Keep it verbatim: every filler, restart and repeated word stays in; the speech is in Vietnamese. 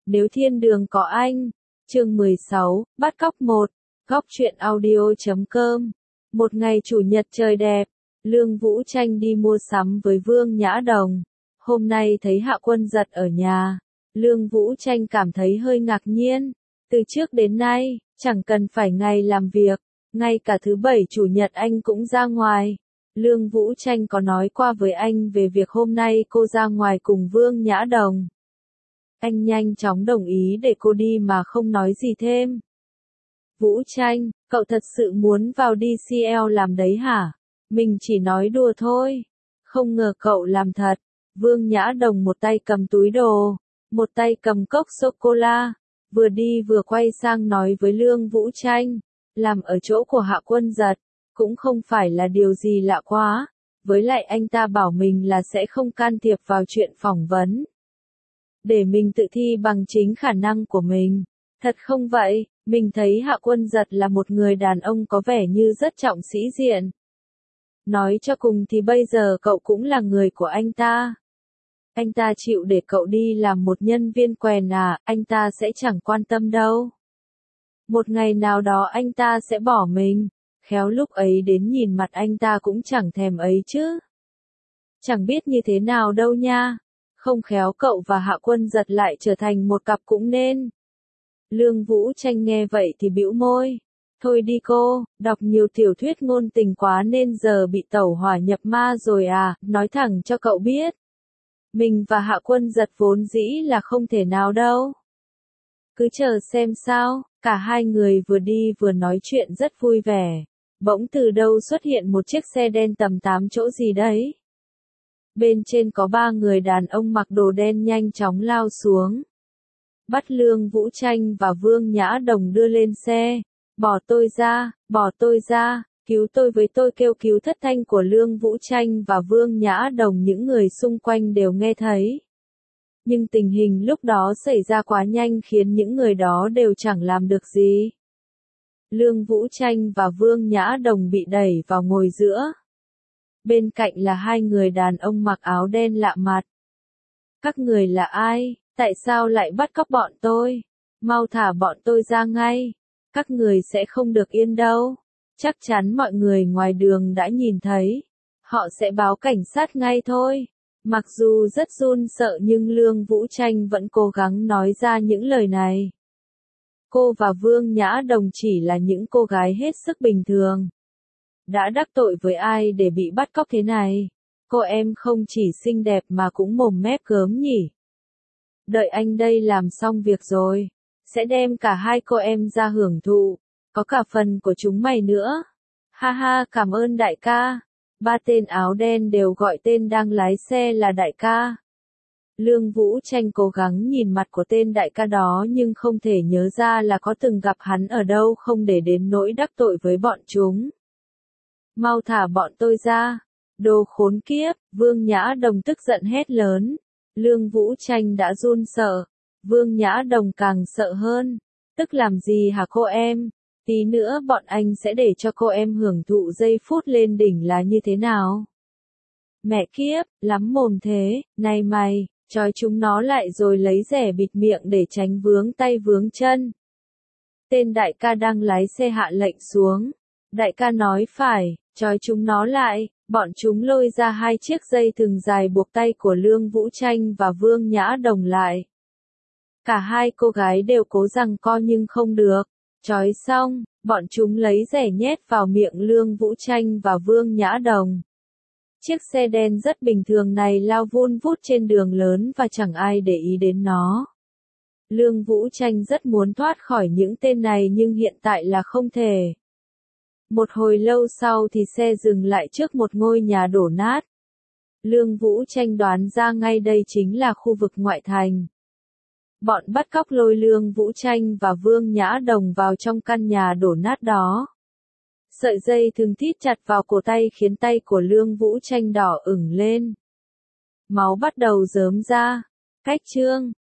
Nếu thiên đường có anh. Chương mười sáu, bắt cóc một. Góc truyện audio chấm com. Một ngày chủ nhật trời đẹp, Lương Vũ Tranh đi mua sắm với Vương Nhã Đồng. Hôm nay thấy Hạ Quân Giật ở nhà, Lương Vũ Tranh cảm thấy hơi ngạc nhiên. Từ trước đến nay, chẳng cần phải ngày làm việc, ngay cả thứ bảy chủ nhật anh cũng ra ngoài. Lương Vũ Tranh có nói qua với anh về việc hôm nay cô ra ngoài cùng Vương Nhã Đồng. Anh nhanh chóng đồng ý để cô đi mà không nói gì thêm. Vũ Tranh, cậu thật sự muốn vào đê xê lờ làm đấy hả? Mình chỉ nói đùa thôi. Không ngờ cậu làm thật. Vương Nhã Đồng một tay cầm túi đồ, một tay cầm cốc sô-cô-la, vừa đi vừa quay sang nói với Lương Vũ Tranh. Làm ở chỗ của Hạ Quân Giật, cũng không phải là điều gì lạ quá. Với lại anh ta bảo mình là sẽ không can thiệp vào chuyện phỏng vấn. Để mình tự thi bằng chính khả năng của mình. Thật không vậy, mình thấy Hạ Quân Giật là một người đàn ông có vẻ như rất trọng sĩ diện. Nói cho cùng thì bây giờ cậu cũng là người của anh ta. Anh ta chịu để cậu đi làm một nhân viên quèn à, anh ta sẽ chẳng quan tâm đâu. Một ngày nào đó anh ta sẽ bỏ mình, khéo lúc ấy đến nhìn mặt anh ta cũng chẳng thèm ấy chứ. Chẳng biết như thế nào đâu nha. Không khéo cậu và Hạ Quân Giật lại trở thành một cặp cũng nên. Lương Vũ Tranh nghe vậy thì bĩu môi. Thôi đi cô, đọc nhiều tiểu thuyết ngôn tình quá nên giờ bị tẩu hỏa nhập ma rồi à, nói thẳng cho cậu biết. Mình và Hạ Quân Giật vốn dĩ là không thể nào đâu. Cứ chờ xem sao, cả hai người vừa đi vừa nói chuyện rất vui vẻ. Bỗng từ đâu xuất hiện một chiếc xe đen tầm tám chỗ gì đấy. Bên trên có ba người đàn ông mặc đồ đen nhanh chóng lao xuống. Bắt Lương Vũ Tranh và Vương Nhã Đồng đưa lên xe. Bỏ tôi ra, bỏ tôi ra, cứu tôi với tôi kêu cứu thất thanh của Lương Vũ Tranh và Vương Nhã Đồng, những người xung quanh đều nghe thấy. Nhưng tình hình lúc đó xảy ra quá nhanh khiến những người đó đều chẳng làm được gì. Lương Vũ Tranh và Vương Nhã Đồng bị đẩy vào ngồi giữa. Bên cạnh là hai người đàn ông mặc áo đen lạ mặt. Các người là ai? Tại sao lại bắt cóc bọn tôi? Mau thả bọn tôi ra ngay. Các người sẽ không được yên đâu. Chắc chắn mọi người ngoài đường đã nhìn thấy. Họ sẽ báo cảnh sát ngay thôi. Mặc dù rất run sợ nhưng Lương Vũ Tranh vẫn cố gắng nói ra những lời này. Cô và Vương Nhã Đồng chỉ là những cô gái hết sức bình thường. Đã đắc tội với ai để bị bắt cóc thế này? Cô em không chỉ xinh đẹp mà cũng mồm mép gớm nhỉ. Đợi anh đây làm xong việc rồi, sẽ đem cả hai cô em ra hưởng thụ, có cả phần của chúng mày nữa. Ha ha, cảm ơn đại ca. Ba tên áo đen đều gọi tên đang lái xe là đại ca. Lương Vũ Tranh cố gắng nhìn mặt của tên đại ca đó nhưng không thể nhớ ra là có từng gặp hắn ở đâu, không để đến nỗi đắc tội với bọn chúng. Mau thả bọn tôi ra. Đồ khốn kiếp, Vương Nhã Đồng tức giận hét lớn. Lương Vũ Tranh đã run sợ. Vương Nhã Đồng càng sợ hơn. Tức làm gì hả cô em? Tí nữa bọn anh sẽ để cho cô em hưởng thụ giây phút lên đỉnh là như thế nào? Mẹ kiếp, lắm mồm thế, này mày, trói chúng nó lại rồi lấy rẻ bịt miệng để tránh vướng tay vướng chân. Tên đại ca đang lái xe hạ lệnh xuống. Đại ca nói phải, trói chúng nó lại. Bọn chúng lôi ra hai chiếc dây thừng dài buộc tay của Lương Vũ Tranh và Vương Nhã Đồng lại. Cả hai cô gái đều cố giằng co nhưng không được. Trói xong, bọn chúng lấy rẻ nhét vào miệng Lương Vũ Tranh và Vương Nhã Đồng. Chiếc xe đen rất bình thường này lao vun vút trên đường lớn và chẳng ai để ý đến nó. Lương Vũ Tranh rất muốn thoát khỏi những tên này nhưng hiện tại là không thể. Một hồi lâu sau thì xe dừng lại trước một ngôi nhà đổ nát. Lương Vũ Tranh đoán ra ngay đây chính là khu vực ngoại thành. Bọn bắt cóc lôi Lương Vũ Tranh và Vương Nhã Đồng vào trong căn nhà đổ nát đó. Sợi dây thừng thít chặt vào cổ tay khiến tay của Lương Vũ Tranh đỏ ửng lên. Máu bắt đầu rớm ra. Cách chương